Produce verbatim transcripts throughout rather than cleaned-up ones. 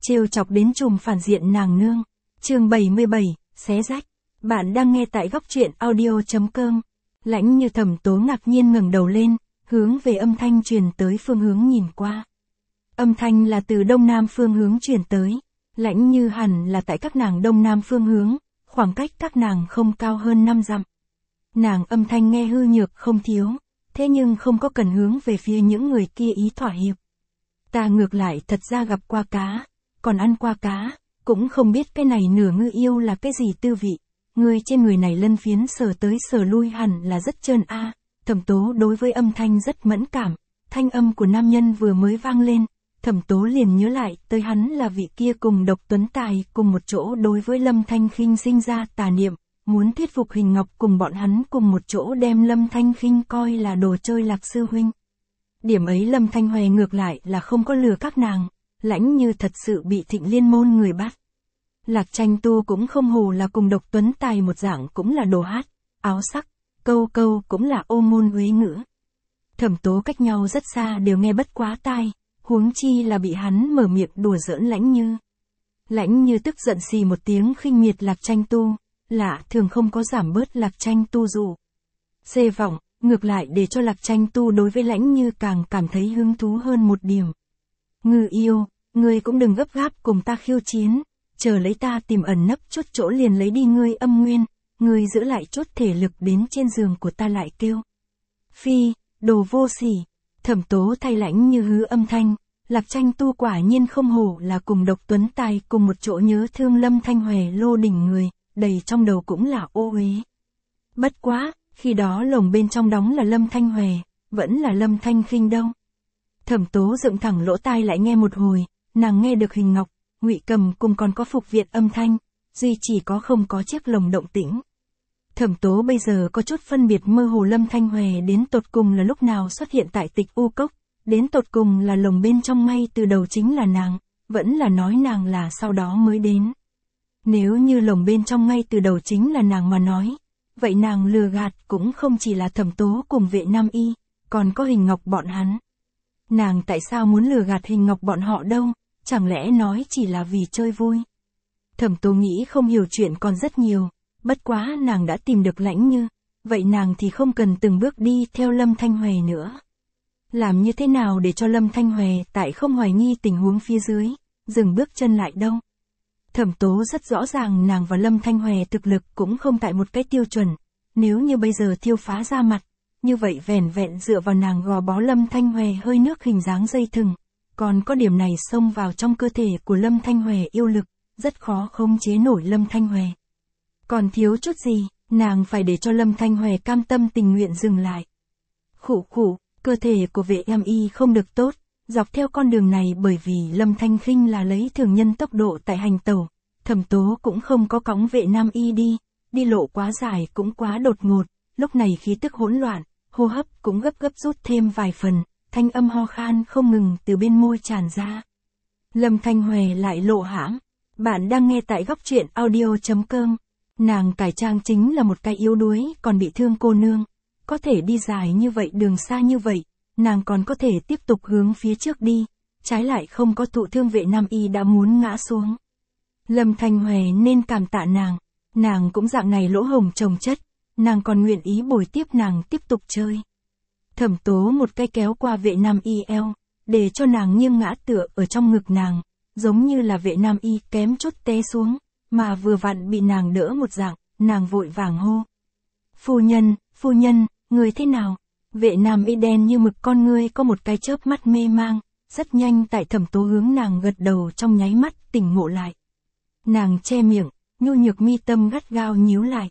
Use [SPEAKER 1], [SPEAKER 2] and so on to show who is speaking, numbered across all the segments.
[SPEAKER 1] trêu chọc đến trùm phản diện nàng nương. Chương bảy mươi bảy, xé rách. Bạn đang nghe tại góc truyện audio.com. Lãnh Như Thẩm Tố ngạc nhiên ngẩng đầu lên, hướng về âm thanh truyền tới phương hướng nhìn qua. Âm thanh là từ đông nam phương hướng truyền tới. Lãnh Như hẳn là tại các nàng đông nam phương hướng, khoảng cách các nàng không cao hơn năm dặm. Nàng âm thanh nghe hư nhược không thiếu, thế nhưng không có cần hướng về phía những người kia ý thỏa hiệp. Ta ngược lại thật ra gặp qua cá, còn ăn qua cá, cũng không biết cái này nửa ngư yêu là cái gì tư vị. Người trên người này lân phiến sờ tới sờ lui hẳn là rất trơn a. À. Thẩm Tố đối với âm thanh rất mẫn cảm, thanh âm của nam nhân vừa mới vang lên, Thẩm Tố liền nhớ lại tới hắn là vị kia cùng Độc Tuấn Tài cùng một chỗ đối với Lâm Thanh Khinh sinh ra tà niệm, muốn thuyết phục Hình Ngọc cùng bọn hắn cùng một chỗ đem Lâm Thanh Khinh coi là đồ chơi Lạc sư huynh. Điểm ấy Lâm Thanh Huệ ngược lại là không có lừa các nàng, Lãnh Như thật sự bị Thịnh Liên môn người bắt. Lạc Tranh Tu cũng không hồ là cùng Độc Tuấn Tài một dạng cũng là đồ hát, áo sắc, câu câu cũng là ô môn huế ngữ. Thẩm Tố cách nhau rất xa đều nghe bất quá tai, huống chi là bị hắn mở miệng đùa giỡn Lãnh Như. Lãnh Như tức giận xì một tiếng khinh miệt Lạc Tranh Tu, lạ thường không có giảm bớt Lạc Tranh Tu dụ. Xê vọng, ngược lại để cho Lạc Tranh Tu đối với Lãnh Như càng cảm thấy hứng thú hơn một điểm. Ngư yêu, ngươi cũng đừng gấp gáp cùng ta khiêu chiến, chờ lấy ta tìm ẩn nấp chút chỗ liền lấy đi ngươi âm nguyên, ngươi giữ lại chút thể lực đến trên giường của ta lại kêu. Phi, đồ vô sỉ. Thẩm Tố thay Lãnh Như hứ âm thanh, Lạc Tranh Tu quả nhiên không hổ là cùng Độc Tuấn Tài cùng một chỗ nhớ thương Lâm Thanh Huệ lô đỉnh người, đầy trong đầu cũng là ô uế. Bất quá, khi đó lồng bên trong đóng là Lâm Thanh Huệ, vẫn là Lâm Thanh Khinh đâu. Thẩm Tố dựng thẳng lỗ tai lại nghe một hồi, nàng nghe được Hình Ngọc, Ngụy Cầm cùng còn có Phục Viện âm thanh, duy chỉ có không có chiếc lồng động tĩnh. Thẩm Tố bây giờ có chút phân biệt mơ hồ Lâm Thanh Huệ đến tột cùng là lúc nào xuất hiện tại Tịch U Cốc, đến tột cùng là lồng bên trong ngay từ đầu chính là nàng, vẫn là nói nàng là sau đó mới đến. Nếu như lồng bên trong ngay từ đầu chính là nàng mà nói, vậy nàng lừa gạt cũng không chỉ là Thẩm Tố cùng Vệ Nam Y, còn có Hình Ngọc bọn hắn. Nàng tại sao muốn lừa gạt Hình Ngọc bọn họ đâu, chẳng lẽ nói chỉ là vì chơi vui. Thẩm Tố nghĩ không hiểu chuyện còn rất nhiều, bất quá nàng đã tìm được Lãnh Như, vậy nàng thì không cần từng bước đi theo Lâm Thanh Huệ nữa. Làm như thế nào để cho Lâm Thanh Huệ tại không hoài nghi tình huống phía dưới, dừng bước chân lại đâu. Thẩm Tố rất rõ ràng nàng và Lâm Thanh Huệ thực lực cũng không tại một cái tiêu chuẩn, nếu như bây giờ thiêu phá ra mặt, như vậy vẻn vẹn dựa vào nàng gò bó Lâm Thanh Huệ hơi nước hình dáng dây thừng, còn có điểm này xông vào trong cơ thể của Lâm Thanh Huệ yêu lực, rất khó khống chế nổi Lâm Thanh Huệ. Còn thiếu chút gì, nàng phải để cho Lâm Thanh Huệ cam tâm tình nguyện dừng lại. Khụ khụ, cơ thể của Vệ Nam Y không được tốt, dọc theo con đường này bởi vì Lâm Thanh Khinh là lấy thường nhân tốc độ tại hành tẩu, Thẩm Tố cũng không có cõng Vệ Nam Y đi, đi lộ quá dài cũng quá đột ngột, lúc này khí tức hỗn loạn, hô hấp cũng gấp gấp rút thêm vài phần, thanh âm ho khan không ngừng từ bên môi tràn ra. Lâm Thanh Huệ lại lộ hãm. Bạn đang nghe tại góc truyện audio.com. Nàng cải trang chính là một cái yếu đuối còn bị thương cô nương, có thể đi dài như vậy đường xa như vậy, nàng còn có thể tiếp tục hướng phía trước đi, trái lại không có thụ thương Vệ Nam Y đã muốn ngã xuống. Lâm Thanh Huệ nên cảm tạ nàng, nàng cũng dạng này lỗ hổng chồng chất, nàng còn nguyện ý bồi tiếp nàng tiếp tục chơi. Thẩm Tố một cái kéo qua Vệ Nam Y eo, để cho nàng nghiêng ngã tựa ở trong ngực nàng, giống như là Vệ Nam Y kém chút té xuống, mà vừa vặn bị nàng đỡ một dạng, nàng vội vàng hô. Phu nhân, phu nhân, người thế nào? Vệ Nam Y đen như mực con ngươi có một cái chớp mắt mê mang, rất nhanh tại Thẩm Tố hướng nàng gật đầu trong nháy mắt tỉnh ngộ lại. Nàng che miệng, nhu nhược mi tâm gắt gao nhíu lại.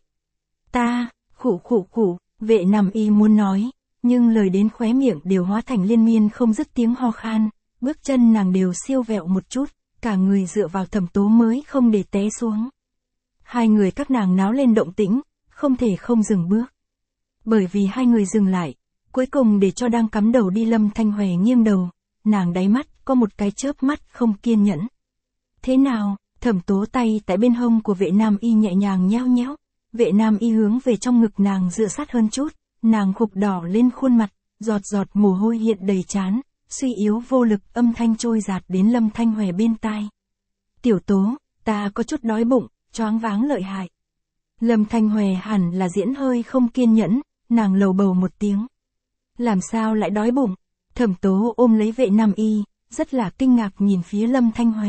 [SPEAKER 1] Ta, khụ khụ khụ, Vệ Nam Y muốn nói, nhưng lời đến khóe miệng đều hóa thành liên miên không dứt tiếng ho khan, bước chân nàng đều siêu vẹo một chút, cả người dựa vào Thẩm Tố mới không để té xuống. Hai người các nàng náo lên động tĩnh, không thể không dừng bước. Bởi vì hai người dừng lại, cuối cùng để cho đang cắm đầu đi Lâm Thanh Huệ nghiêng đầu, nàng đáy mắt có một cái chớp mắt không kiên nhẫn. Thế nào? Thẩm Tố tay tại bên hông của Vệ Nam Y nhẹ nhàng nhéo nhéo, Vệ Nam Y hướng về trong ngực nàng dựa sát hơn chút, nàng khục đỏ lên khuôn mặt, giọt giọt mồ hôi hiện đầy trán, suy yếu vô lực âm thanh trôi giạt đến Lâm Thanh Huệ bên tai. Tiểu Tố, ta có chút đói bụng, choáng váng lợi hại. Lâm Thanh Huệ hẳn là diễn hơi không kiên nhẫn, nàng lầu bầu một tiếng. Làm sao lại đói bụng? Thẩm Tố ôm lấy vệ nam y, rất là kinh ngạc nhìn phía Lâm Thanh Huệ.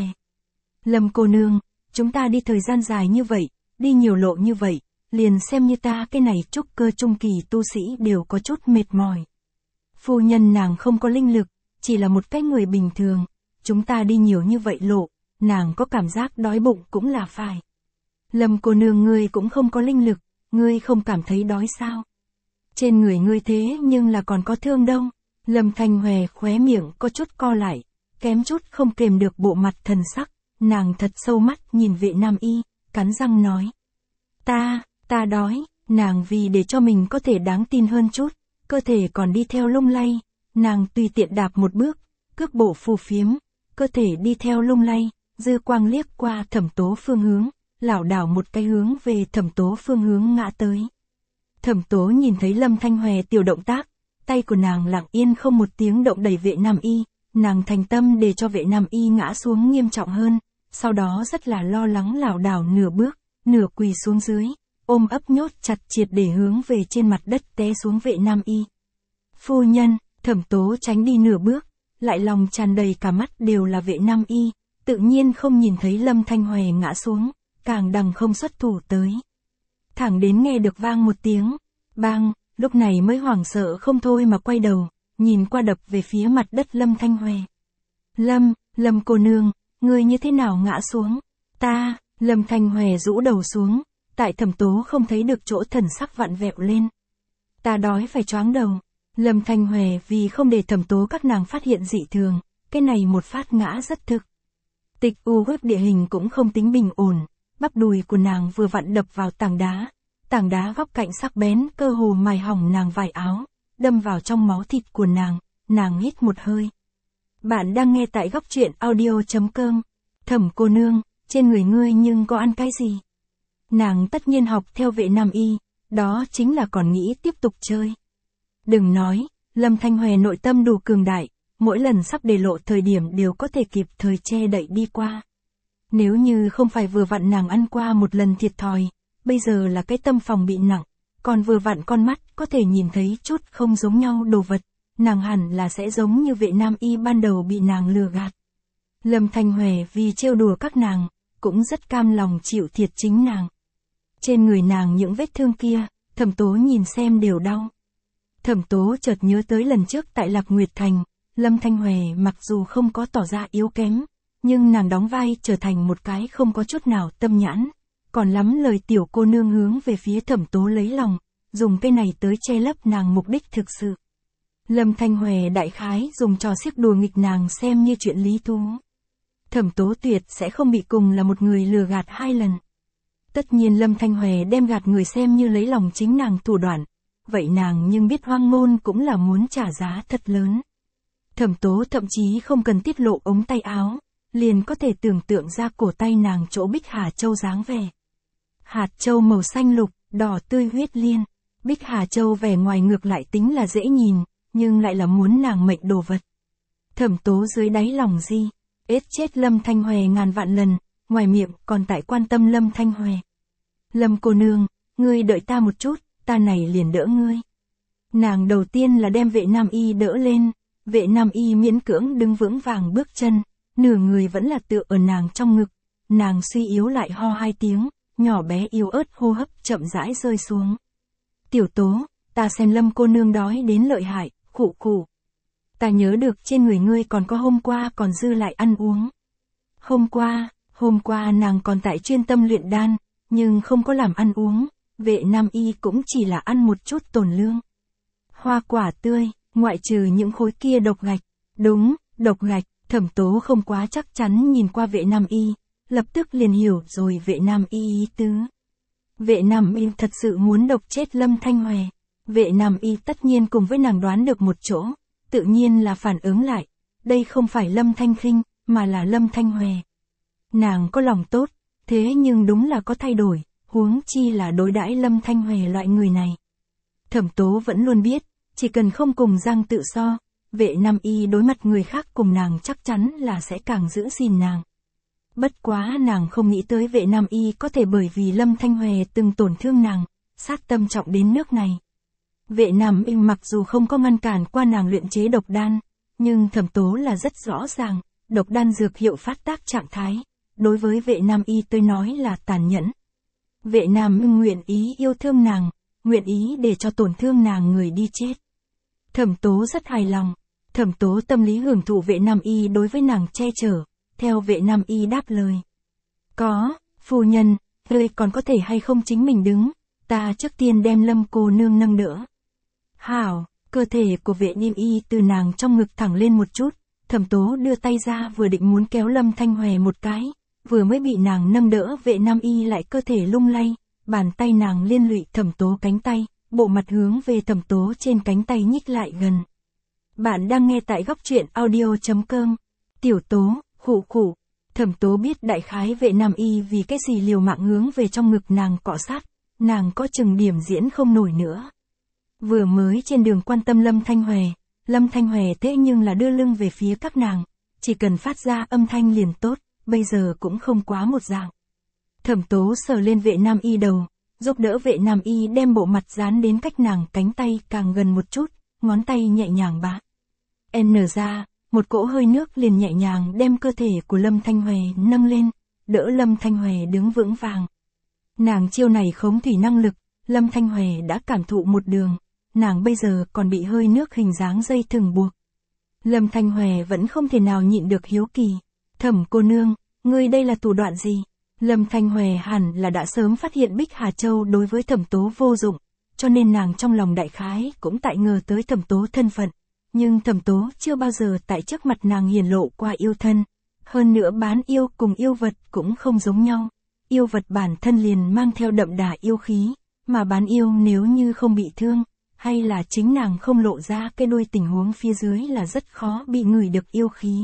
[SPEAKER 1] Lâm cô nương, chúng ta đi thời gian dài như vậy, đi nhiều lộ như vậy, liền xem như ta cái này trúc cơ trung kỳ tu sĩ đều có chút mệt mỏi. Phu nhân nàng không có linh lực, chỉ là một cái người bình thường, chúng ta đi nhiều như vậy lộ, nàng có cảm giác đói bụng cũng là phải. Lâm cô nương ngươi cũng không có linh lực, ngươi không cảm thấy đói sao? Trên người ngươi thế nhưng là còn có thương đâu. Lâm Thanh Huệ khóe miệng có chút co lại, kém chút không kềm được bộ mặt thần sắc, nàng thật sâu mắt nhìn vệ nam y, cắn răng nói. Ta, ta đói, nàng vì để cho mình có thể đáng tin hơn chút, cơ thể còn đi theo lung lay, nàng tùy tiện đạp một bước, cước bộ phù phiếm, cơ thể đi theo lung lay, dư quang liếc qua Thẩm Tố phương hướng, lảo đảo một cái hướng về Thẩm Tố phương hướng ngã tới. Thẩm Tố nhìn thấy Lâm Thanh Huệ tiểu động tác, tay của nàng lặng yên không một tiếng động đẩy vệ nam y, nàng thành tâm để cho vệ nam y ngã xuống nghiêm trọng hơn, sau đó rất là lo lắng lảo đảo nửa bước, nửa quỳ xuống dưới, ôm ấp nhốt chặt triệt để hướng về trên mặt đất té xuống vệ nam y. Phu nhân, Thẩm Tố tránh đi nửa bước, lại lòng tràn đầy cả mắt đều là vệ nam y, tự nhiên không nhìn thấy Lâm Thanh Huệ ngã xuống, càng đằng không xuất thủ tới. Thẳng đến nghe được vang một tiếng, bang, lúc này mới hoảng sợ không thôi mà quay đầu, nhìn qua đập về phía mặt đất Lâm Thanh Huệ. Lâm, Lâm cô nương, ngươi như thế nào ngã xuống? Ta, Lâm Thanh Huệ rũ đầu xuống, tại Thẩm Tố không thấy được chỗ thần sắc vặn vẹo lên. Ta đói phải choáng đầu. Lâm Thanh Huệ vì không để Thẩm Tố các nàng phát hiện dị thường, cái này một phát ngã rất thực. Tịch u huyết địa hình cũng không tính bình ổn, bắp đùi của nàng vừa vặn đập vào tảng đá, tảng đá góc cạnh sắc bén cơ hồ mài hỏng nàng vải áo, đâm vào trong máu thịt của nàng, nàng hít một hơi. Bạn đang nghe tại góc truyện audio chấm com. Thẩm cô nương, trên người ngươi nhưng có ăn cái gì? Nàng tất nhiên học theo vệ nam y, đó chính là còn nghĩ tiếp tục chơi. Đừng nói, Lâm Thanh Huệ nội tâm đủ cường đại, mỗi lần sắp đề lộ thời điểm đều có thể kịp thời che đậy đi qua. Nếu như không phải vừa vặn nàng ăn qua một lần thiệt thòi, bây giờ là cái tâm phòng bị nặng, còn vừa vặn con mắt có thể nhìn thấy chút không giống nhau đồ vật, nàng hẳn là sẽ giống như vệ nam y ban đầu bị nàng lừa gạt. Lâm Thanh Huệ vì trêu đùa các nàng, cũng rất cam lòng chịu thiệt chính nàng. Trên người nàng những vết thương kia, Thẩm Tố nhìn xem đều đau. Thẩm Tố chợt nhớ tới lần trước tại Lạc Nguyệt Thành, Lâm Thanh Huệ mặc dù không có tỏ ra yếu kém, nhưng nàng đóng vai trở thành một cái không có chút nào tâm nhãn, còn lắm lời tiểu cô nương hướng về phía Thẩm Tố lấy lòng, dùng cái này tới che lấp nàng mục đích thực sự. Lâm Thanh Huệ đại khái dùng trò xiếc đùa nghịch nàng xem như chuyện lý thú. Thẩm Tố tuyệt sẽ không bị cùng là một người lừa gạt hai lần. Tất nhiên Lâm Thanh Huệ đem gạt người xem như lấy lòng chính nàng thủ đoạn, vậy nàng nhưng biết hoang ngôn cũng là muốn trả giá thật lớn. Thẩm Tố thậm chí không cần tiết lộ ống tay áo, liền có thể tưởng tượng ra cổ tay nàng chỗ Bích Hà Châu dáng vẻ. Hạt châu màu xanh lục, đỏ tươi huyết liên, Bích Hà Châu vẻ ngoài ngược lại tính là dễ nhìn, nhưng lại là muốn nàng mệnh đồ vật. Thẩm Tố dưới đáy lòng gì, ết chết Lâm Thanh Huệ ngàn vạn lần, ngoài miệng còn tại quan tâm Lâm Thanh Huệ. Lâm cô nương, ngươi đợi ta một chút, ta này liền đỡ ngươi. Nàng đầu tiên là đem vệ nam y đỡ lên, vệ nam y miễn cưỡng đứng vững vàng bước chân, nửa người vẫn là tựa ở nàng trong ngực, nàng suy yếu lại ho hai tiếng, nhỏ bé yếu ớt hô hấp chậm rãi rơi xuống. Tiểu Tố, ta xem Lâm cô nương đói đến lợi hại, khụ khụ. Ta nhớ được trên người ngươi còn có hôm qua còn dư lại ăn uống. Hôm qua, hôm qua nàng còn tại chuyên tâm luyện đan, nhưng không có làm ăn uống, vệ nam y cũng chỉ là ăn một chút tổn lương. Hoa quả tươi, ngoại trừ những khối kia độc gạch. Đúng, độc gạch. Thẩm Tố không quá chắc chắn nhìn qua vệ nam y, lập tức liền hiểu rồi vệ nam y ý tứ. Vệ nam y thật sự muốn độc chết Lâm Thanh Huệ. Vệ nam y tất nhiên cùng với nàng đoán được một chỗ, tự nhiên là phản ứng lại. Đây không phải Lâm Thanh Khinh, mà là Lâm Thanh Huệ. Nàng có lòng tốt, thế nhưng đúng là có thay đổi, huống chi là đối đãi Lâm Thanh Huệ loại người này. Thẩm Tố vẫn luôn biết, chỉ cần không cùng răng tự so, vệ nam y đối mặt người khác cùng nàng chắc chắn là sẽ càng giữ gìn nàng. Bất quá nàng không nghĩ tới vệ nam y có thể bởi vì Lâm Thanh Huệ từng tổn thương nàng, sát tâm trọng đến nước này. Vệ nam y mặc dù không có ngăn cản qua nàng luyện chế độc đan, nhưng Thẩm Tố là rất rõ ràng, độc đan dược hiệu phát tác trạng thái, đối với vệ nam y tôi nói là tàn nhẫn. Vệ nam y nguyện ý yêu thương nàng, nguyện ý để cho tổn thương nàng người đi chết. Thẩm Tố rất hài lòng, Thẩm Tố tâm lý hưởng thụ vệ nam y đối với nàng che chở, theo vệ nam y đáp lời. Có, phu nhân, ngươi còn có thể hay không chính mình đứng, ta trước tiên đem Lâm cô nương nâng đỡ. Hảo, cơ thể của vệ nam y từ nàng trong ngực thẳng lên một chút, Thẩm Tố đưa tay ra vừa định muốn kéo Lâm Thanh Huệ một cái, vừa mới bị nàng nâng đỡ vệ nam y lại cơ thể lung lay, bàn tay nàng liên lụy Thẩm Tố cánh tay, bộ mặt hướng về Thẩm Tố trên cánh tay nhích lại gần. Bạn đang nghe tại góc truyện audio.com. Tiểu Tố, khụ khụ. Thẩm Tố biết đại khái vệ nam y vì cái gì liều mạng hướng về trong ngực nàng cọ sát, nàng có chừng điểm diễn không nổi nữa. Vừa mới trên đường quan tâm Lâm Thanh Huệ, Lâm Thanh Huệ thế nhưng là đưa lưng về phía các nàng, chỉ cần phát ra âm thanh liền tốt, bây giờ cũng không quá một dạng. Thẩm Tố sờ lên vệ nam y đầu, giúp đỡ vệ nam y đem bộ mặt dán đến cách nàng cánh tay càng gần một chút, ngón tay nhẹ nhàng bá. N ra, một cỗ hơi nước liền nhẹ nhàng đem cơ thể của Lâm Thanh Huệ nâng lên, đỡ Lâm Thanh Huệ đứng vững vàng. Nàng chiêu này khống thủy năng lực, Lâm Thanh Huệ đã cảm thụ một đường, nàng bây giờ còn bị hơi nước hình dáng dây thừng buộc. Lâm Thanh Huệ vẫn không thể nào nhịn được hiếu kỳ. Thẩm cô nương, ngươi đây là thủ đoạn gì? Lâm Thanh Huệ hẳn là đã sớm phát hiện Bích Hà Châu đối với Thẩm Tố vô dụng, cho nên nàng trong lòng đại khái cũng tại ngờ tới Thẩm Tố thân phận. Nhưng Thẩm Tố chưa bao giờ tại trước mặt nàng hiển lộ qua yêu thân. Hơn nữa bán yêu cùng yêu vật cũng không giống nhau. Yêu vật bản thân liền mang theo đậm đà yêu khí, mà bán yêu nếu như không bị thương, hay là chính nàng không lộ ra cái đuôi tình huống phía dưới là rất khó bị ngửi được yêu khí.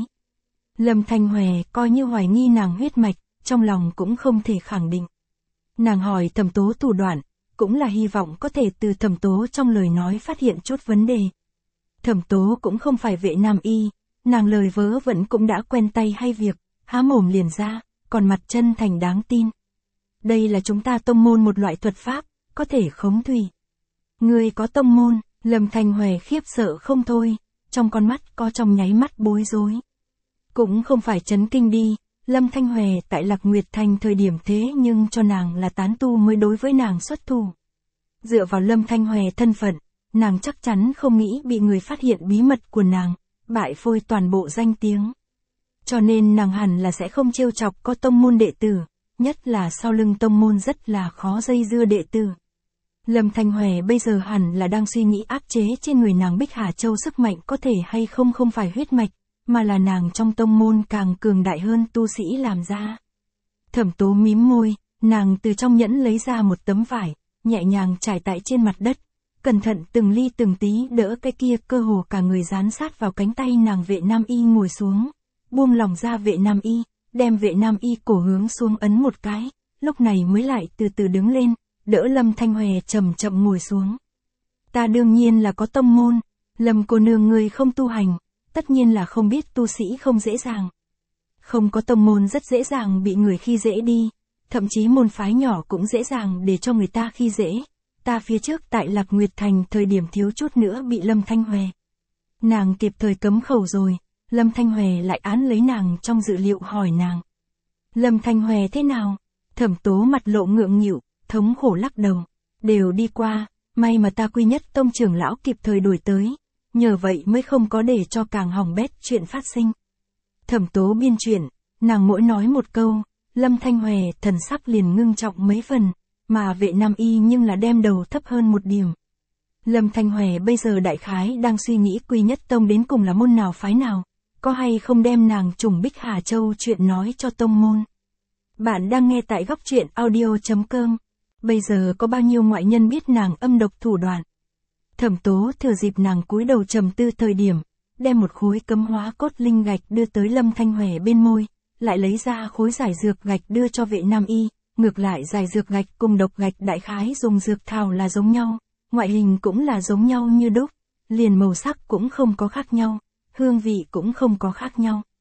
[SPEAKER 1] Lâm Thanh Huệ coi như hoài nghi nàng huyết mạch, trong lòng cũng không thể khẳng định. Nàng hỏi Thẩm Tố thủ đoạn, cũng là hy vọng có thể từ Thẩm Tố trong lời nói phát hiện chút vấn đề. Thẩm Tố cũng không phải vệ nam y, nàng lời vớ vẩn cũng đã quen tay hay việc, há mồm liền ra, còn mặt chân thành đáng tin. Đây là chúng ta tông môn một loại thuật pháp, có thể khống thủy. Ngươi có tông môn? Lâm Thanh Huệ khiếp sợ không thôi, trong con mắt có trong nháy mắt bối rối. Cũng không phải chấn kinh đi, Lâm Thanh Huệ tại Lạc Nguyệt Thành thời điểm thế nhưng cho nàng là tán tu mới đối với nàng xuất thủ. Dựa vào Lâm Thanh Huệ thân phận, nàng chắc chắn không nghĩ bị người phát hiện bí mật của nàng, bại phôi toàn bộ danh tiếng. Cho nên nàng hẳn là sẽ không trêu chọc có tông môn đệ tử, nhất là sau lưng tông môn rất là khó dây dưa đệ tử. Lâm Thanh Huệ bây giờ hẳn là đang suy nghĩ áp chế trên người nàng Bích Hà Châu sức mạnh có thể hay không không phải huyết mạch, mà là nàng trong tông môn càng cường đại hơn tu sĩ làm ra. Thẩm Tố mím môi, nàng từ trong nhẫn lấy ra một tấm vải, nhẹ nhàng trải tại trên mặt đất, cẩn thận từng ly từng tí đỡ cái kia cơ hồ cả người dán sát vào cánh tay nàng vệ nam y ngồi xuống, buông lòng ra vệ nam y, đem vệ nam y cổ hướng xuống ấn một cái, lúc này mới lại từ từ đứng lên, đỡ Lâm Thanh Huệ chậm chậm ngồi xuống. Ta đương nhiên là có tông môn, Lâm cô nương ngươi không tu hành, tất nhiên là không biết tu sĩ không dễ dàng. Không có tông môn rất dễ dàng bị người khi dễ đi, thậm chí môn phái nhỏ cũng dễ dàng để cho người ta khi dễ. Ta phía trước tại Lạc Nguyệt Thành thời điểm thiếu chút nữa bị Lâm Thanh Huệ. Nàng kịp thời cấm khẩu rồi, Lâm Thanh Huệ lại án lấy nàng trong dự liệu hỏi nàng. Lâm Thanh Huệ thế nào? Thẩm Tố mặt lộ ngượng nghịu, thống khổ lắc đầu. Đều đi qua, may mà ta Quy Nhất Tông trưởng lão kịp thời đuổi tới, nhờ vậy mới không có để cho càng hỏng bét chuyện phát sinh. Thẩm Tố biên chuyện, nàng mỗi nói một câu, Lâm Thanh Huệ thần sắc liền ngưng trọng mấy phần, mà vệ nam y nhưng là đem đầu thấp hơn một điểm. Lâm Thanh Huệ bây giờ đại khái đang suy nghĩ Quy Nhất Tông đến cùng là môn nào phái nào, có hay không đem nàng trùng Bích Hà Châu chuyện nói cho tông môn. Bạn đang nghe tại góc truyện audio.com. Bây giờ có bao nhiêu ngoại nhân biết nàng âm độc thủ đoạn. Thẩm Tố thừa dịp nàng cúi đầu trầm tư thời điểm, đem một khối cấm hóa cốt linh gạch đưa tới Lâm Thanh Huệ bên môi, lại lấy ra khối giải dược gạch đưa cho vệ nam y, ngược lại giải dược gạch cùng độc gạch đại khái dùng dược thảo là giống nhau, ngoại hình cũng là giống nhau như đúc, liền màu sắc cũng không có khác nhau, hương vị cũng không có khác nhau.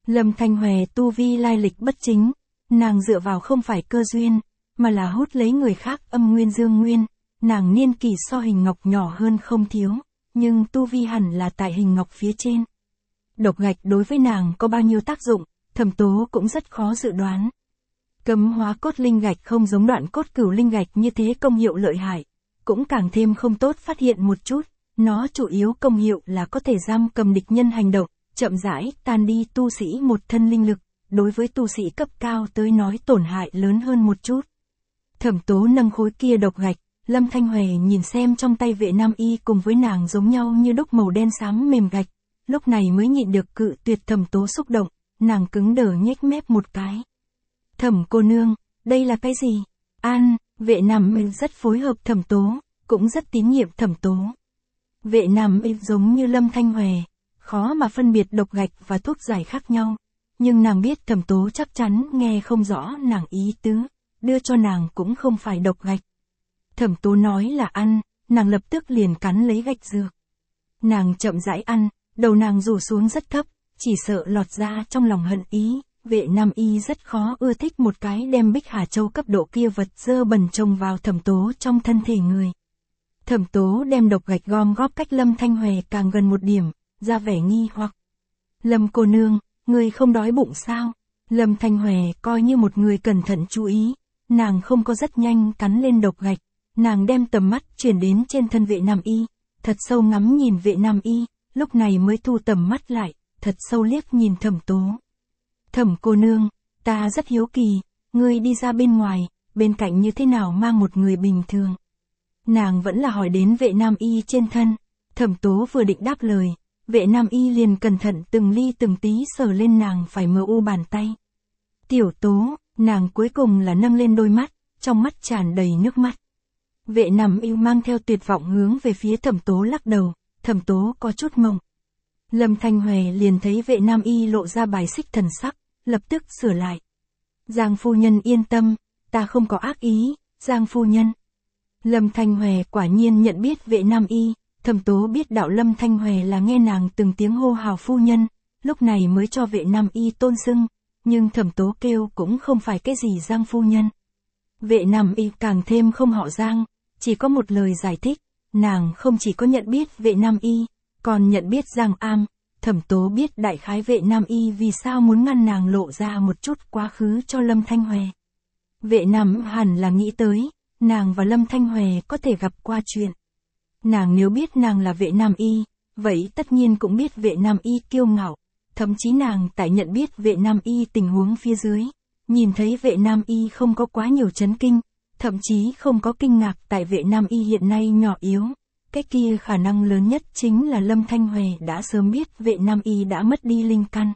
[SPEAKER 1] Lâm Thanh Huệ tu vi lai lịch bất chính, nàng dựa vào không phải cơ duyên, mà là hút lấy người khác âm nguyên dương nguyên, nàng niên kỳ so Hình Ngọc nhỏ hơn không thiếu, nhưng tu vi hẳn là tại Hình Ngọc phía trên. Độc gạch đối với nàng có bao nhiêu tác dụng, Thẩm Tố cũng rất khó dự đoán. Cấm hóa cốt linh gạch không giống đoạn cốt cửu linh gạch như thế công hiệu lợi hại, cũng càng thêm không tốt phát hiện một chút, nó chủ yếu công hiệu là có thể giam cầm địch nhân hành động, chậm rãi tan đi tu sĩ một thân linh lực, đối với tu sĩ cấp cao tới nói tổn hại lớn hơn một chút. Thẩm Tố nâng khối kia độc gạch, Lâm Thanh Huệ nhìn xem trong tay Vệ Nam Y cùng với nàng giống nhau như đúc màu đen xám mềm gạch, lúc này mới nhịn được cự tuyệt Thẩm Tố xúc động, nàng cứng đờ nhếch mép một cái. Thẩm cô nương, đây là cái gì? An, Vệ Nam Y rất phối hợp Thẩm Tố, cũng rất tín nhiệm Thẩm Tố. Vệ Nam Y giống như Lâm Thanh Huệ, khó mà phân biệt độc gạch và thuốc giải khác nhau, nhưng nàng biết Thẩm Tố chắc chắn nghe không rõ nàng ý tứ, đưa cho nàng cũng không phải độc gạch. Thẩm Tố nói là ăn, nàng lập tức liền cắn lấy gạch dược. Nàng chậm rãi ăn, đầu nàng rủ xuống rất thấp, chỉ sợ lọt ra trong lòng hận ý. Vệ Nam Y rất khó ưa thích một cái đem Bích Hà Châu cấp độ kia vật dơ bẩn trồng vào Thẩm Tố trong thân thể người. Thẩm Tố đem độc gạch gom góp cách Lâm Thanh Huệ càng gần một điểm, ra vẻ nghi hoặc. Lâm cô nương, người không đói bụng sao? Lâm Thanh Huệ coi như một người cẩn thận chú ý, nàng không có rất nhanh cắn lên độc gạch, nàng đem tầm mắt chuyển đến trên thân Vệ Nam Y, thật sâu ngắm nhìn Vệ Nam Y, lúc này mới thu tầm mắt lại, thật sâu liếc nhìn Thẩm Tố. Thẩm cô nương, ta rất hiếu kỳ, ngươi đi ra bên ngoài, bên cạnh như thế nào mang một người bình thường. Nàng vẫn là hỏi đến Vệ Nam Y trên thân, Thẩm Tố vừa định đáp lời, Vệ Nam Y liền cẩn thận từng ly từng tí sờ lên nàng phải mờ u bàn tay. Tiểu Tố, nàng cuối cùng là nâng lên đôi mắt, trong mắt tràn đầy nước mắt. Vệ Nam Y mang theo tuyệt vọng hướng về phía Thẩm Tố lắc đầu, Thẩm Tố có chút mộng. Lâm Thanh Huệ liền thấy Vệ Nam Y lộ ra bài xích thần sắc, lập tức sửa lại. Giang phu nhân yên tâm, ta không có ác ý, Giang phu nhân. Lâm Thanh Huệ quả nhiên nhận biết Vệ Nam Y, Thẩm Tố biết đạo Lâm Thanh Huệ là nghe nàng từng tiếng hô hào phu nhân, lúc này mới cho Vệ Nam Y tôn xưng, nhưng Thẩm Tố kêu cũng không phải cái gì Giang phu nhân. Vệ Nam Y càng thêm không họ Giang, chỉ có một lời giải thích, nàng không chỉ có nhận biết Vệ Nam Y, còn nhận biết Giang Am. Thẩm Tố biết đại khái Vệ Nam Y vì sao muốn ngăn nàng lộ ra một chút quá khứ cho Lâm Thanh Huệ. Vệ Nam hẳn là nghĩ tới, nàng và Lâm Thanh Huệ có thể gặp qua chuyện. Nàng nếu biết nàng là Vệ Nam Y, vậy tất nhiên cũng biết Vệ Nam Y kiêu ngạo, thậm chí nàng tại nhận biết Vệ Nam Y tình huống phía dưới, nhìn thấy Vệ Nam Y không có quá nhiều chấn kinh, thậm chí không có kinh ngạc tại Vệ Nam Y hiện nay nhỏ yếu. Cái kia khả năng lớn nhất chính là Lâm Thanh Huệ đã sớm biết Vệ Nam Y đã mất đi linh căn.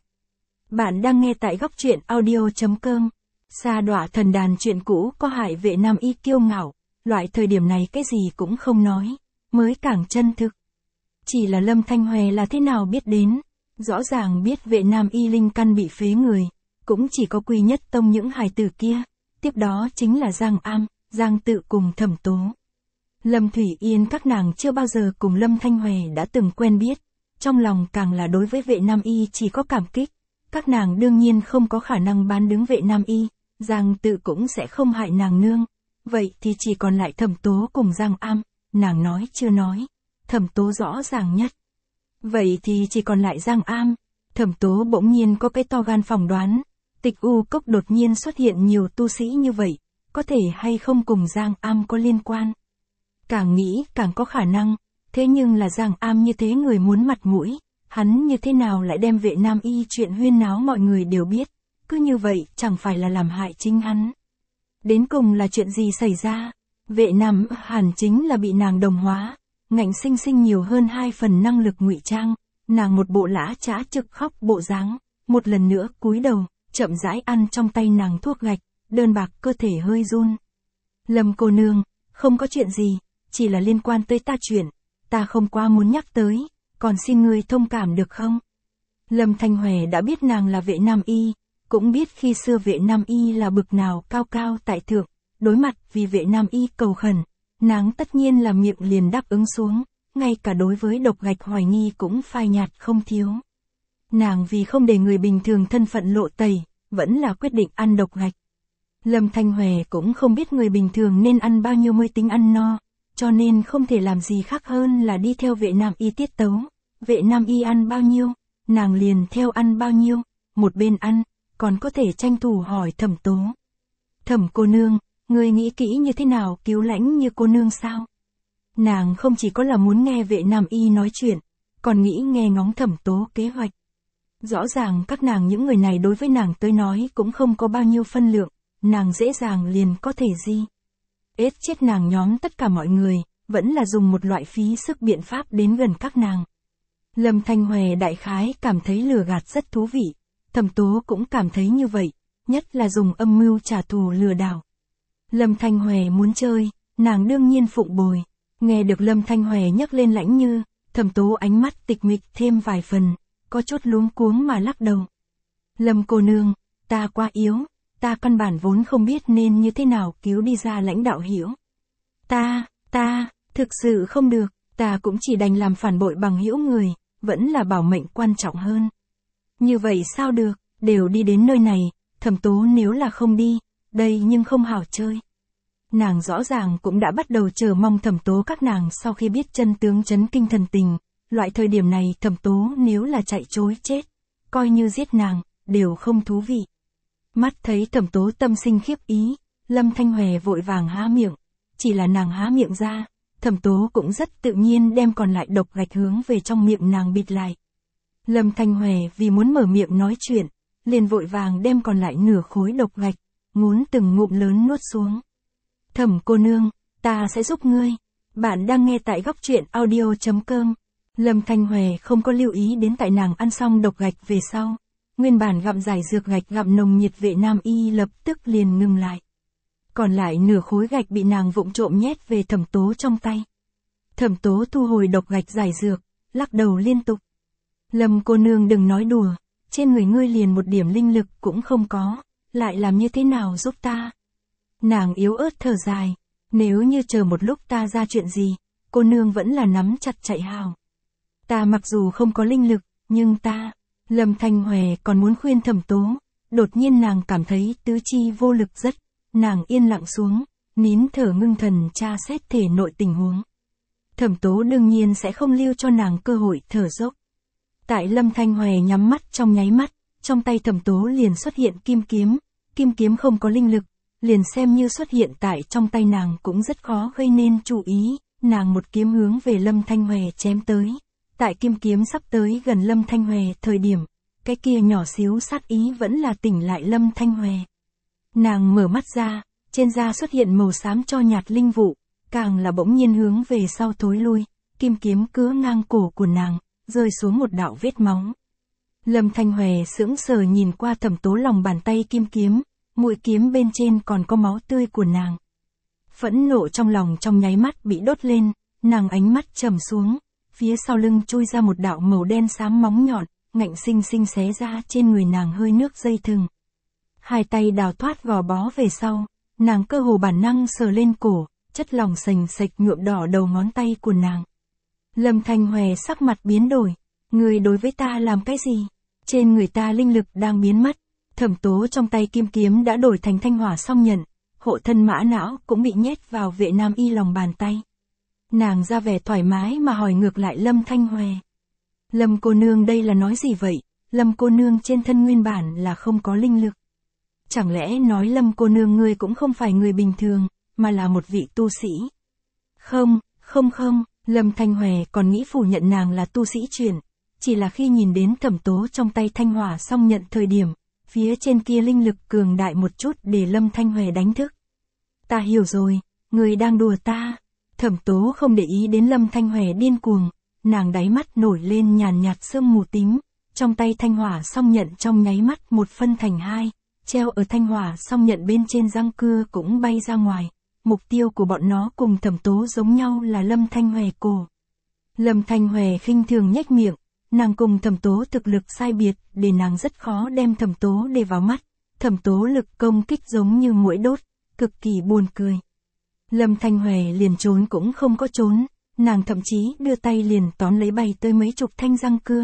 [SPEAKER 1] Bạn đang nghe tại góc truyện audio chấm com. Sa đọa thần đàn chuyện cũ có hại Vệ Nam Y kiêu ngạo, loại thời điểm này cái gì cũng không nói, mới càng chân thực. Chỉ là Lâm Thanh Huệ là thế nào biết đến, rõ ràng biết Vệ Nam Y linh căn bị phế người, cũng chỉ có Quy Nhất Tông những hài tử kia, tiếp đó chính là Giang Am, Giang Tự cùng Thẩm Tố. Lâm Thủy Yên các nàng chưa bao giờ cùng Lâm Thanh Huệ đã từng quen biết, trong lòng càng là đối với Vệ Nam Y chỉ có cảm kích, các nàng đương nhiên không có khả năng bán đứng Vệ Nam Y, Giang Tự cũng sẽ không hại nàng nương, vậy thì chỉ còn lại Thẩm Tố cùng Giang Am, nàng nói chưa nói, Thẩm Tố rõ ràng nhất. Vậy thì chỉ còn lại Giang Am, Thẩm Tố bỗng nhiên có cái to gan phỏng đoán, Tịch U Cốc đột nhiên xuất hiện nhiều tu sĩ như vậy, có thể hay không cùng Giang Am có liên quan. Càng nghĩ càng có khả năng, thế nhưng là Giang Am như thế người muốn mặt mũi, hắn như thế nào lại đem Vệ Nam Y chuyện huyên náo mọi người đều biết, cứ như vậy chẳng phải là làm hại chính hắn. Đến cùng là chuyện gì xảy ra? Vệ Nam hẳn chính là bị nàng đồng hóa, ngạnh sinh sinh nhiều hơn hai phần năng lực ngụy trang, nàng một bộ lã chã trực khóc bộ dáng, một lần nữa cúi đầu, chậm rãi ăn trong tay nàng thuốc gạch, đơn bạc cơ thể hơi run. Lâm cô nương, không có chuyện gì, chỉ là liên quan tới ta chuyện, ta không quá muốn nhắc tới, còn xin ngươi thông cảm được không? Lâm Thanh Huệ đã biết nàng là Vệ Nam Y, cũng biết khi xưa Vệ Nam Y là bực nào cao cao tại thượng, đối mặt vì Vệ Nam Y cầu khẩn, nàng tất nhiên là miệng liền đáp ứng xuống, ngay cả đối với độc gạch hoài nghi cũng phai nhạt không thiếu. Nàng vì không để người bình thường thân phận lộ tẩy, vẫn là quyết định ăn độc gạch. Lâm Thanh Huệ cũng không biết người bình thường nên ăn bao nhiêu mới tính ăn no, cho nên không thể làm gì khác hơn là đi theo vệ nam y tiết tấu. Vệ nam y ăn bao nhiêu, nàng liền theo ăn bao nhiêu, một bên ăn, còn có thể tranh thủ hỏi Thẩm Tố. Thẩm cô nương, ngươi nghĩ kỹ như thế nào cứu Lãnh Như cô nương sao? Nàng không chỉ có là muốn nghe vệ nam y nói chuyện, còn nghĩ nghe ngóng Thẩm Tố kế hoạch. Rõ ràng các nàng những người này đối với nàng tới nói cũng không có bao nhiêu phân lượng, nàng dễ dàng liền có thể gì. Ết chết nàng nhóm tất cả mọi người, vẫn là dùng một loại phí sức biện pháp đến gần các nàng. Lâm Thanh Huệ đại khái cảm thấy lừa gạt rất thú vị, Thẩm Tố cũng cảm thấy như vậy, nhất là dùng âm mưu trả thù lừa đảo. Lâm Thanh Huệ muốn chơi, nàng đương nhiên phụng bồi. Nghe được Lâm Thanh Huệ nhắc lên Lãnh Như, Thẩm Tố ánh mắt tịch mịch thêm vài phần, có chút luống cuống mà lắc đầu. Lâm cô nương, ta quá yếu, ta căn bản vốn không biết nên như thế nào cứu đi ra Lãnh đạo hiểu. Ta, ta, thực sự không được, ta cũng chỉ đành làm phản bội bằng hữu người, vẫn là bảo mệnh quan trọng hơn. Như vậy sao được, đều đi đến nơi này, Thẩm Tố nếu là không đi, đây nhưng không hảo chơi. Nàng rõ ràng cũng đã bắt đầu chờ mong Thẩm Tố các nàng sau khi biết chân tướng chấn kinh thần tình, loại thời điểm này Thẩm Tố nếu là chạy trối chết, coi như giết nàng, đều không thú vị. Mắt thấy Thẩm Tố tâm sinh khiếp ý, Lâm Thanh Huệ vội vàng há miệng, chỉ là nàng há miệng ra, Thẩm Tố cũng rất tự nhiên đem còn lại độc gạch hướng về trong miệng nàng bịt lại. Lâm Thanh Huệ vì muốn mở miệng nói chuyện, liền vội vàng đem còn lại nửa khối độc gạch, ngốn từng ngụm lớn nuốt xuống. Thẩm cô nương, ta sẽ giúp ngươi. Bạn đang nghe tại góc truyện audio chấm com. Lâm Thanh Huệ không có lưu ý đến tại nàng ăn xong độc gạch về sau. Nguyên bản gặm giải dược gạch gặm nồng nhiệt vệ nam y lập tức liền ngừng lại. Còn lại nửa khối gạch bị nàng vụng trộm nhét về Thẩm Tố trong tay. Thẩm Tố thu hồi độc gạch giải dược, lắc đầu liên tục. Lâm cô nương đừng nói đùa, trên người ngươi liền một điểm linh lực cũng không có, lại làm như thế nào giúp ta? Nàng yếu ớt thở dài, nếu như chờ một lúc ta ra chuyện gì, cô nương vẫn là nắm chặt chạy hào. Ta mặc dù không có linh lực, nhưng ta, Lâm Thanh Huệ còn muốn khuyên Thẩm Tố, đột nhiên nàng cảm thấy tứ chi vô lực rất, nàng yên lặng xuống, nín thở ngưng thần tra xét thể nội tình huống. Thẩm Tố đương nhiên sẽ không lưu cho nàng cơ hội thở dốc. Tại Lâm Thanh Huệ nhắm mắt trong nháy mắt, trong tay Thẩm Tố liền xuất hiện kim kiếm, kim kiếm không có linh lực, liền xem như xuất hiện tại trong tay nàng cũng rất khó gây nên chú ý, nàng một kiếm hướng về Lâm Thanh Huệ chém tới. Tại kim kiếm sắp tới gần Lâm Thanh Huệ thời điểm, cái kia nhỏ xíu sát ý vẫn là tỉnh lại Lâm Thanh Huệ. Nàng mở mắt ra, trên da xuất hiện màu xám cho nhạt linh vụ, càng là bỗng nhiên hướng về sau thối lui, kim kiếm cứa ngang cổ của nàng, rơi xuống một đạo vết máu. Lâm Thanh Huệ sững sờ nhìn qua Thẩm Tố lòng bàn tay kim kiếm, mũi kiếm bên trên còn có máu tươi của nàng. Phẫn nộ trong lòng trong nháy mắt bị đốt lên, nàng ánh mắt trầm xuống, phía sau lưng chui ra một đạo màu đen xám móng nhọn, ngạnh xinh xinh xé ra trên người nàng hơi nước dây thừng. Hai tay đào thoát gò bó về sau, nàng cơ hồ bản năng sờ lên cổ, chất lỏng sành sạch nhuộm đỏ đầu ngón tay của nàng. Lâm Thanh Huệ sắc mặt biến đổi, người đối với ta làm cái gì? Trên người ta linh lực đang biến mất. Thẩm Tố trong tay kim kiếm đã đổi thành thanh hỏa song nhận, hộ thân mã não cũng bị nhét vào vệ nam y lòng bàn tay. Nàng ra vẻ thoải mái mà hỏi ngược lại Lâm Thanh Huệ. Lâm cô nương đây là nói gì vậy? Lâm cô nương trên thân nguyên bản là không có linh lực. Chẳng lẽ nói Lâm cô nương ngươi cũng không phải người bình thường, mà là một vị tu sĩ? Không, không không, Lâm Thanh Huệ còn nghĩ phủ nhận nàng là tu sĩ truyền, chỉ là khi nhìn đến Thẩm Tố trong tay thanh hỏa song nhận thời điểm, phía trên kia linh lực cường đại một chút để Lâm Thanh Huệ đánh thức. Ta hiểu rồi, người đang đùa ta. Thẩm Tố không để ý đến Lâm Thanh Huệ điên cuồng, nàng đáy mắt nổi lên nhàn nhạt sương mù tím, trong tay thanh hỏa song nhận trong nháy mắt một phân thành hai, treo ở thanh hỏa song nhận bên trên răng cưa cũng bay ra ngoài. Mục tiêu của bọn nó cùng Thẩm Tố giống nhau là Lâm Thanh Huệ cổ. Lâm Thanh Huệ khinh thường nhếch miệng, nàng cùng Thẩm Tố thực lực sai biệt, để nàng rất khó đem Thẩm Tố để vào mắt. Thẩm Tố lực công kích giống như muỗi đốt, cực kỳ buồn cười. Lâm Thanh Huệ liền trốn cũng không có trốn, nàng thậm chí đưa tay liền tóm lấy bay tới mấy chục thanh răng cưa,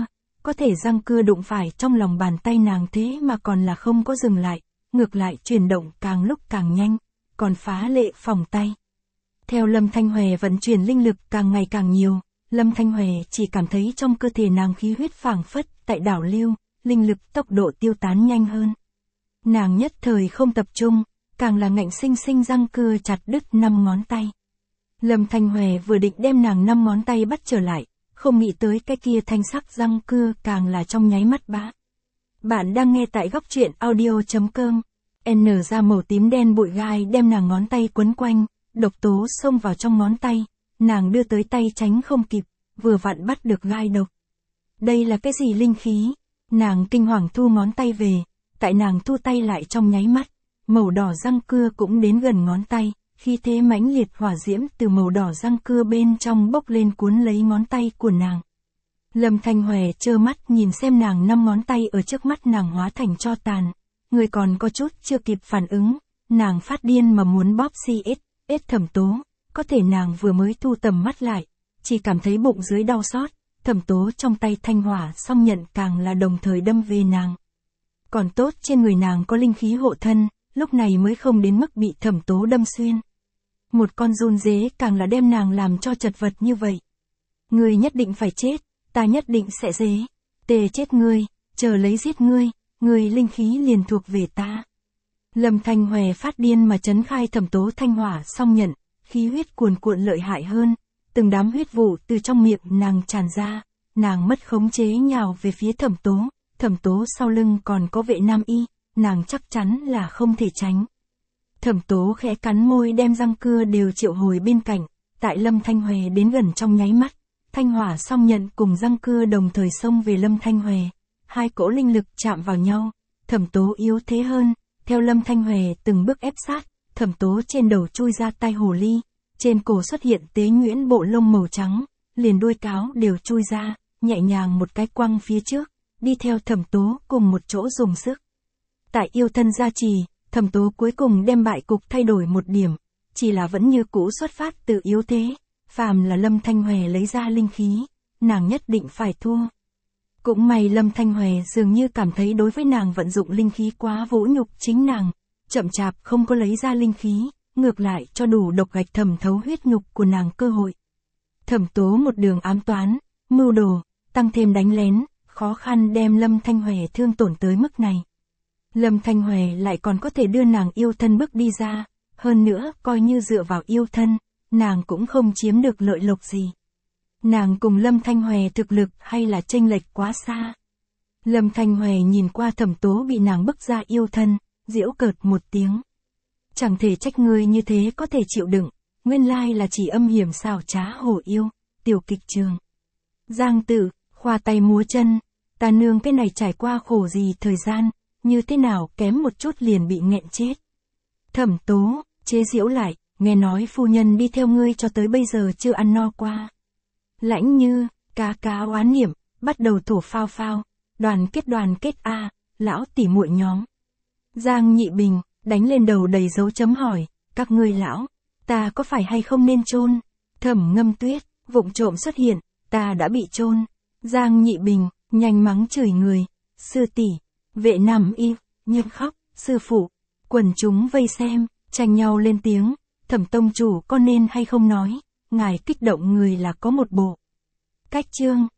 [SPEAKER 1] có thể răng cưa đụng phải trong lòng bàn tay nàng thế mà còn là không có dừng lại, ngược lại chuyển động càng lúc càng nhanh, còn phá lệ phòng tay. Theo Lâm Thanh Huệ vận chuyển linh lực càng ngày càng nhiều, Lâm Thanh Huệ chỉ cảm thấy trong cơ thể nàng khí huyết phảng phất tại đảo lưu, linh lực tốc độ tiêu tán nhanh hơn. Nàng nhất thời không tập trung, càng là ngạnh sinh sinh răng cưa chặt đứt năm ngón tay. Lâm Thanh Huệ vừa định đem nàng năm ngón tay bắt trở lại, không nghĩ tới cái kia thanh sắc răng cưa càng là trong nháy mắt bá. Bạn đang nghe tại góc truyện audio.com. N ra màu tím đen bụi gai đem nàng ngón tay quấn quanh, độc tố xông vào trong ngón tay, nàng đưa tới tay tránh không kịp, vừa vặn bắt được gai độc. Đây là cái gì linh khí? Nàng kinh hoàng thu ngón tay về, tại nàng thu tay lại trong nháy mắt, màu đỏ răng cưa cũng đến gần ngón tay, khi thế mãnh liệt hỏa diễm từ màu đỏ răng cưa bên trong bốc lên cuốn lấy ngón tay của nàng. Lâm Thanh Huệ trơ mắt nhìn xem nàng năm ngón tay ở trước mắt nàng hóa thành tro tàn, người còn có chút chưa kịp phản ứng, nàng phát điên mà muốn bóp xi ết, ết Thẩm Tố, có thể nàng vừa mới thu tầm mắt lại, chỉ cảm thấy bụng dưới đau xót, Thẩm Tố trong tay thanh hỏa song nhận càng là đồng thời đâm về nàng. Còn tốt trên người nàng có linh khí hộ thân, lúc này mới không đến mức bị Thẩm Tố đâm xuyên. Một con run dế càng là đem nàng làm cho chật vật như vậy. Ngươi nhất định phải chết, ta nhất định sẽ dế, tề chết ngươi, chờ lấy giết ngươi, ngươi linh khí liền thuộc về ta. Lâm Thanh Huệ phát điên mà chấn khai Thẩm Tố thanh hỏa song nhận, khí huyết cuồn cuộn lợi hại hơn, từng đám huyết vụ từ trong miệng nàng tràn ra, nàng mất khống chế nhào về phía Thẩm Tố, Thẩm Tố sau lưng còn có vệ nam y, nàng chắc chắn là không thể tránh. Thẩm Tố khẽ cắn môi đem răng cưa đều triệu hồi bên cạnh, tại Lâm Thanh Huệ đến gần trong nháy mắt, thanh hỏa song nhận cùng răng cưa đồng thời xông về Lâm Thanh Huệ, hai cỗ linh lực chạm vào nhau, Thẩm Tố yếu thế hơn, theo Lâm Thanh Huệ từng bước ép sát, Thẩm Tố trên đầu chui ra tai hồ ly, trên cổ xuất hiện tế nhuyễn bộ lông màu trắng, liền đuôi cáo đều chui ra, nhẹ nhàng một cái quăng phía trước, đi theo Thẩm Tố cùng một chỗ dùng sức. Tại yêu thân gia trì, Thẩm Tố cuối cùng đem bại cục thay đổi một điểm, chỉ là vẫn như cũ xuất phát từ yếu thế, phàm là Lâm Thanh Huệ lấy ra linh khí, nàng nhất định phải thua. Cũng may Lâm Thanh Huệ dường như cảm thấy đối với nàng vận dụng linh khí quá vũ nhục chính nàng, chậm chạp không có lấy ra linh khí, ngược lại cho đủ độc gạch thẩm thấu huyết nhục của nàng cơ hội. Thẩm Tố một đường ám toán, mưu đồ, tăng thêm đánh lén, khó khăn đem Lâm Thanh Huệ thương tổn tới mức này. Lâm Thanh Huệ lại còn có thể đưa nàng yêu thân bước đi ra, hơn nữa coi như dựa vào yêu thân, nàng cũng không chiếm được lợi lộc gì. Nàng cùng Lâm Thanh Huệ thực lực hay là chênh lệch quá xa. Lâm Thanh Huệ nhìn qua Thẩm Tố bị nàng bức ra yêu thân, giễu cợt một tiếng. Chẳng thể trách ngươi như thế có thể chịu đựng, nguyên lai là chỉ âm hiểm xảo trá hổ yêu, tiểu kịch trường. Giang Tử, khoa tay múa chân, ta nương cái này trải qua khổ gì thời gian, như thế nào kém một chút liền bị nghẹn chết. Thẩm Tố, chế giễu lại, nghe nói phu nhân đi theo ngươi cho tới bây giờ chưa ăn no qua. Lãnh Như, cá cá oán niệm, bắt đầu thổ phao phao, đoàn kết đoàn kết a, lão tỉ muội nhóm. Giang Nhị Bình, đánh lên đầu đầy dấu chấm hỏi, các ngươi lão, ta có phải hay không nên chôn? Thẩm Ngâm Tuyết, vụng trộm xuất hiện, ta đã bị chôn. Giang Nhị Bình, nhanh mắng chửi người, sư tỷ, vệ nam y, nhức khóc, sư phụ, quần chúng vây xem, tranh nhau lên tiếng, Thẩm tông chủ có nên hay không nói, ngài kích động người là có một bộ. Cách chương.